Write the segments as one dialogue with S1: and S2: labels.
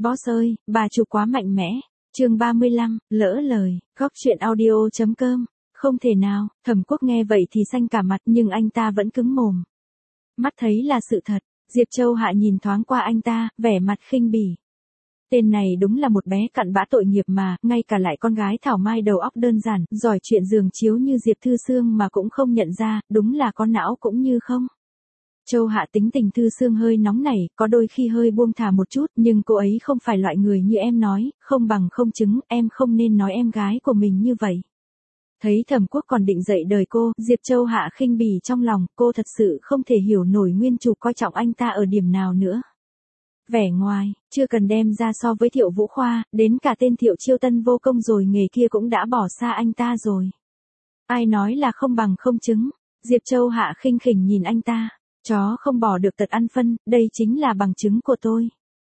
S1: Boss ơi, bà chủ quá mạnh mẽ. Chương 35, lỡ lời, góc truyện audio.com. Không thể nào, Thẩm Quốc nghe vậy thì xanh cả mặt nhưng anh ta vẫn cứng mồm. Mắt thấy là sự thật, Diệp Châu Hạ nhìn thoáng qua anh ta, vẻ mặt khinh bỉ. Tên này đúng là một bé cặn bã tội nghiệp mà, ngay cả lại con gái thảo mai đầu óc đơn giản, giỏi chuyện giường chiếu như Diệp Thư Sương mà cũng không nhận ra, đúng là có não cũng như không. Châu Hạ tính tình Thư Sương hơi nóng nảy, có đôi khi hơi buông thả một chút, nhưng cô ấy không phải loại người như em nói, không bằng không chứng, em không nên nói em gái của mình như vậy. Thấy Thẩm Quốc còn định dậy đời cô, Diệp Châu Hạ khinh bỉ trong lòng, cô thật sự không thể hiểu nổi nguyên chủ coi trọng anh ta ở điểm nào nữa. Vẻ ngoài, chưa cần đem ra so với Thiệu Vũ Khoa, đến cả tên Thiệu Chiêu Tân vô công rồi nghề kia cũng đã bỏ xa anh ta rồi. Ai nói là không bằng không chứng, Diệp Châu Hạ khinh khỉnh nhìn anh ta. Chó không bỏ được tật ăn phân, đây chính là bằng chứng của tôi.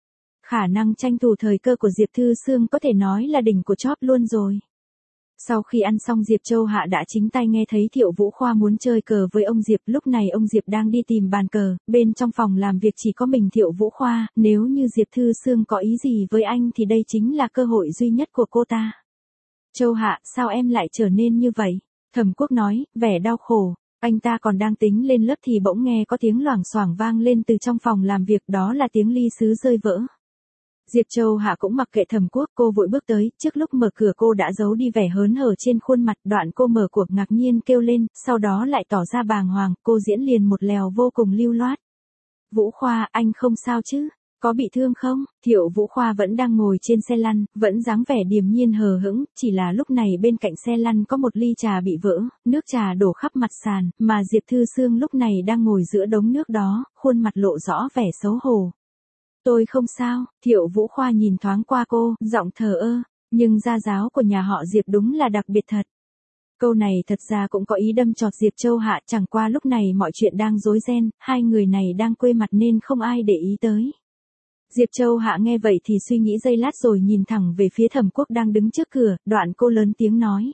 S1: Khả năng tranh thủ thời cơ của Diệp Thư Sương có thể nói là đỉnh của chóp luôn rồi. Sau khi ăn xong Diệp Châu Hạ đã chính tay nghe thấy Thiệu Vũ Khoa muốn chơi cờ với ông Diệp, lúc này ông Diệp đang đi tìm bàn cờ, bên trong phòng làm việc chỉ có mình Thiệu Vũ Khoa, nếu như Diệp Thư Sương có ý gì với anh thì đây chính là cơ hội duy nhất của cô ta. Châu Hạ, sao em lại trở nên như vậy? Thẩm Quốc nói, vẻ đau khổ. Anh ta còn đang tính lên lớp thì bỗng nghe có tiếng loảng xoảng vang lên từ trong phòng làm việc, đó là tiếng ly sứ rơi vỡ. Diệp Châu Hạ cũng mặc kệ Thẩm Quốc, cô vội bước tới, trước lúc mở cửa cô đã giấu đi vẻ hớn hở trên khuôn mặt, đoạn cô mở cuộc ngạc nhiên kêu lên, sau đó lại tỏ ra bàng hoàng, cô diễn liền một lèo vô cùng lưu loát. Vũ Khoa, anh không sao chứ? Có bị thương không? Thiệu Vũ Khoa vẫn đang ngồi trên xe lăn, vẫn dáng vẻ điềm nhiên hờ hững, chỉ là lúc này bên cạnh xe lăn có một ly trà bị vỡ, nước trà đổ khắp mặt sàn, mà Diệp Thư Sương lúc này đang ngồi giữa đống nước đó, khuôn mặt lộ rõ vẻ xấu hổ. Tôi không sao, Thiệu Vũ Khoa nhìn thoáng qua cô, giọng thờ ơ, nhưng gia giáo của nhà họ Diệp đúng là đặc biệt thật. Câu này thật ra cũng có ý đâm chọt Diệp Châu Hạ, chẳng qua lúc này mọi chuyện đang rối ren, hai người này đang quê mặt nên không ai để ý tới. Diệp Châu Hạ nghe vậy thì suy nghĩ giây lát rồi nhìn thẳng về phía Thẩm Quốc đang đứng trước cửa, đoạn cô lớn tiếng nói.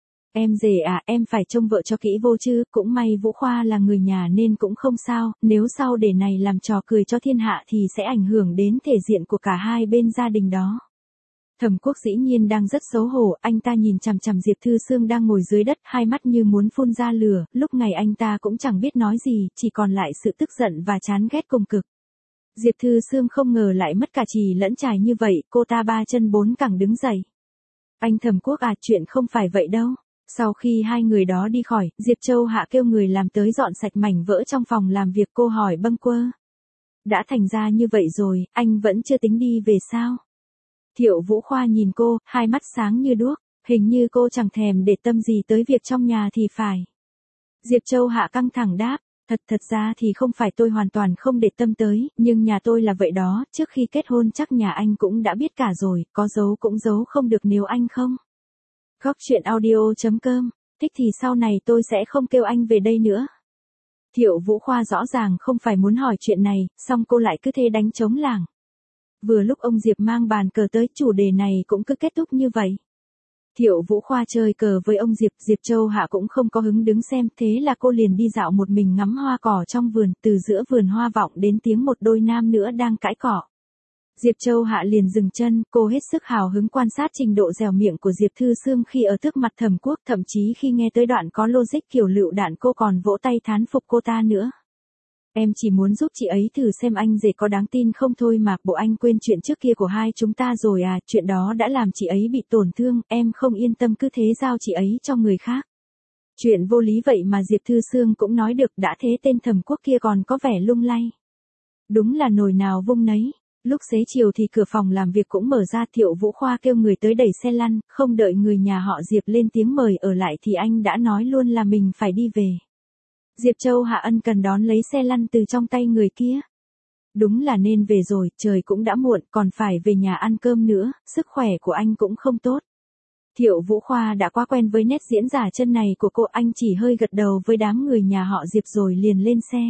S1: Em rể à, em phải trông vợ cho kỹ vô chứ, cũng may Vũ Khoa là người nhà nên cũng không sao, nếu sau để này làm trò cười cho thiên hạ thì sẽ ảnh hưởng đến thể diện của cả hai bên gia đình đó. Thẩm Quốc dĩ nhiên đang rất xấu hổ, anh ta nhìn chằm chằm Diệp Thư Sương đang ngồi dưới đất, hai mắt như muốn phun ra lửa, lúc này anh ta cũng chẳng biết nói gì, chỉ còn lại sự tức giận và chán ghét cùng cực. Diệp Thư Sương không ngờ lại mất cả trì lẫn trài như vậy, cô ta ba chân bốn cẳng đứng dậy. Anh Thẩm Quốc à, chuyện không phải vậy đâu. Sau khi hai người đó đi khỏi, Diệp Châu Hạ kêu người làm tới dọn sạch mảnh vỡ trong phòng làm việc, cô hỏi bâng quơ. Đã thành ra như vậy rồi, anh vẫn chưa tính đi về sao? Thiệu Vũ Khoa nhìn cô, hai mắt sáng như đuốc, hình như cô chẳng thèm để tâm gì tới việc trong nhà thì phải. Diệp Châu Hạ căng thẳng đáp. Thật ra thì không phải tôi hoàn toàn không để tâm tới, nhưng nhà tôi là vậy đó, trước khi kết hôn chắc nhà anh cũng đã biết cả rồi, có giấu cũng giấu không được nếu anh không. Góc truyện audio.com, thích thì sau này tôi sẽ không kêu anh về đây nữa. Thiệu Vũ Khoa rõ ràng không phải muốn hỏi chuyện này, song cô lại cứ thế đánh trống lảng. Vừa lúc ông Diệp mang bàn cờ tới, chủ đề này cũng cứ kết thúc như vậy. Thiệu Vũ Khoa chơi cờ với ông Diệp, Diệp Châu Hạ cũng không có hứng đứng xem, thế là cô liền đi dạo một mình ngắm hoa cỏ trong vườn, từ giữa vườn hoa vọng đến tiếng một đôi nam nữa đang cãi cọ. Diệp Châu Hạ liền dừng chân, cô hết sức hào hứng quan sát trình độ dẻo miệng của Diệp Thư Sương khi ở trước mặt Thẩm Quốc, thậm chí khi nghe tới đoạn có logic kiểu lựu đạn cô còn vỗ tay thán phục cô ta nữa. Em chỉ muốn giúp chị ấy thử xem anh rể có đáng tin không thôi mà, bộ anh quên chuyện trước kia của hai chúng ta rồi à, chuyện đó đã làm chị ấy bị tổn thương, em không yên tâm cứ thế giao chị ấy cho người khác. Chuyện vô lý vậy mà Diệp Thư Sương cũng nói được, đã thế tên Thẩm Quốc kia còn có vẻ lung lay. Đúng là nồi nào vung nấy. Lúc xế chiều thì cửa phòng làm việc cũng mở ra, Thiệu Vũ Khoa kêu người tới đẩy xe lăn, không đợi người nhà họ Diệp lên tiếng mời ở lại thì anh đã nói luôn là mình phải đi về. Diệp Châu Hạ ân cần đón lấy xe lăn từ trong tay người kia. Đúng là nên về rồi, trời cũng đã muộn, còn phải về nhà ăn cơm nữa, sức khỏe của anh cũng không tốt. Thiệu Vũ Khoa đã quá quen với nét diễn giả chân này của cô, anh chỉ hơi gật đầu với đám người nhà họ Diệp rồi liền lên xe.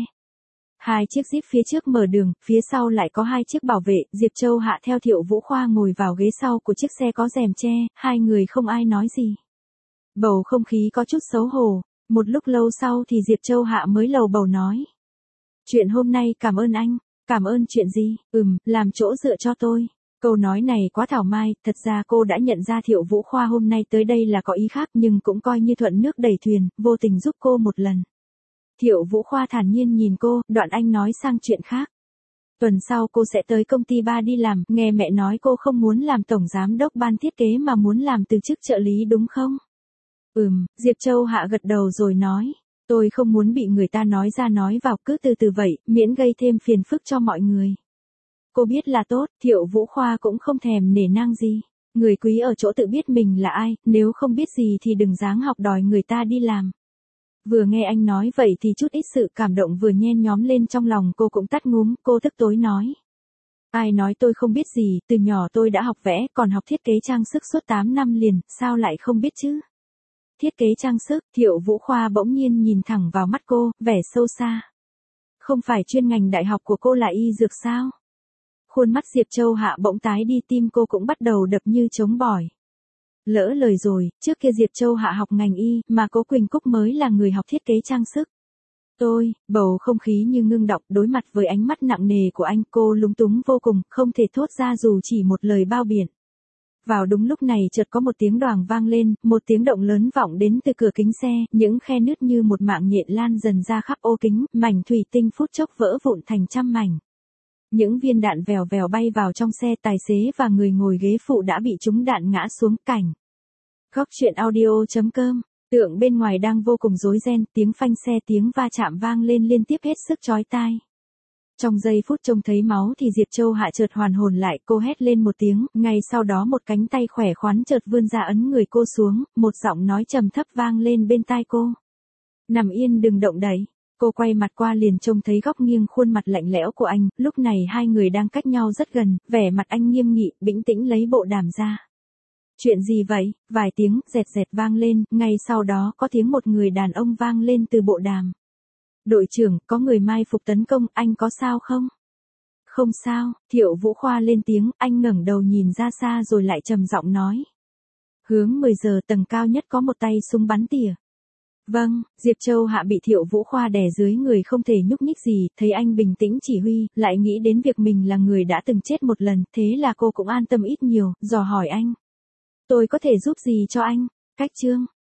S1: Hai chiếc Jeep phía trước mở đường, phía sau lại có hai chiếc bảo vệ, Diệp Châu Hạ theo Thiệu Vũ Khoa ngồi vào ghế sau của chiếc xe có rèm che, hai người không ai nói gì. Bầu không khí có chút xấu hổ, một lúc lâu sau thì Diệp Châu Hạ mới lầu bầu nói. Chuyện hôm nay cảm ơn anh, cảm ơn chuyện gì, làm chỗ dựa cho tôi. Câu nói này quá thảo mai, thật ra cô đã nhận ra Thiệu Vũ Khoa hôm nay tới đây là có ý khác nhưng cũng coi như thuận nước đẩy thuyền, vô tình giúp cô một lần. Thiệu Vũ Khoa thản nhiên nhìn cô, đoạn anh nói sang chuyện khác. Tuần sau cô sẽ tới công ty ba đi làm, nghe mẹ nói cô không muốn làm tổng giám đốc ban thiết kế mà muốn làm từ chức trợ lý đúng không? Diệp Châu Hạ gật đầu rồi nói. Tôi không muốn bị người ta nói ra nói vào, cứ từ từ vậy, miễn gây thêm phiền phức cho mọi người. Cô biết là tốt, Thiệu Vũ Khoa cũng không thèm nể nang gì. Người quý ở chỗ tự biết mình là ai, nếu không biết gì thì đừng dáng học đòi người ta đi làm. Vừa nghe anh nói vậy thì chút ít sự cảm động vừa nhen nhóm lên trong lòng cô cũng tắt ngúm, cô tức tối nói. Ai nói tôi không biết gì, từ nhỏ tôi đã học vẽ, còn học thiết kế trang sức suốt 8 năm liền, sao lại không biết chứ? Thiết kế trang sức, Thiệu Vũ Khoa bỗng nhiên nhìn thẳng vào mắt cô, vẻ sâu xa. Không phải chuyên ngành đại học của cô là y dược sao? Khuôn mắt Diệp Châu Hạ bỗng tái đi, tim cô cũng bắt đầu đập như trống bỏi. Lỡ lời rồi, trước kia Diệp Châu Hạ học ngành y, mà Cố Quỳnh Cúc mới là người học thiết kế trang sức. Bầu không khí như ngưng đọng, đối mặt với ánh mắt nặng nề của anh, cô lúng túng vô cùng, không thể thốt ra dù chỉ một lời bao biện. Vào đúng lúc này chợt có một tiếng đoàng vang lên, một tiếng động lớn vọng đến từ cửa kính xe, những khe nứt như một mạng nhện lan dần ra khắp ô kính, mảnh thủy tinh phút chốc vỡ vụn thành trăm mảnh. Những viên đạn vèo vèo bay vào trong xe, tài xế và người ngồi ghế phụ đã bị trúng đạn ngã xuống cảnh. Góc truyện audio.com. Tượng bên ngoài đang vô cùng rối ren, tiếng phanh xe tiếng va chạm vang lên liên tiếp hết sức chói tai. Trong giây phút trông thấy máu thì Diệp Châu Hạ chợt hoàn hồn lại, cô hét lên một tiếng, ngay sau đó một cánh tay khỏe khoắn chợt vươn ra ấn người cô xuống, một giọng nói trầm thấp vang lên bên tai cô. Nằm yên đừng động đậy. Cô quay mặt qua liền trông thấy góc nghiêng khuôn mặt lạnh lẽo của anh, lúc này hai người đang cách nhau rất gần, vẻ mặt anh nghiêm nghị, bĩnh tĩnh lấy bộ đàm ra. Chuyện gì vậy? Vài tiếng dẹt dẹt vang lên, ngay sau đó có tiếng một người đàn ông vang lên từ bộ đàm. Đội trưởng, có người mai phục tấn công, anh có sao không? Không sao, Thiệu Vũ Khoa lên tiếng, anh ngẩng đầu nhìn ra xa rồi lại trầm giọng nói. Hướng 10 giờ tầng cao nhất có một tay súng bắn tỉa. Vâng, Diệp Châu Hạ bị Thiệu Vũ Khoa đè dưới người không thể nhúc nhích gì, thấy anh bình tĩnh chỉ huy, lại nghĩ đến việc mình là người đã từng chết một lần, thế là cô cũng an tâm ít nhiều, dò hỏi anh. Tôi có thể giúp gì cho anh? Cách chương.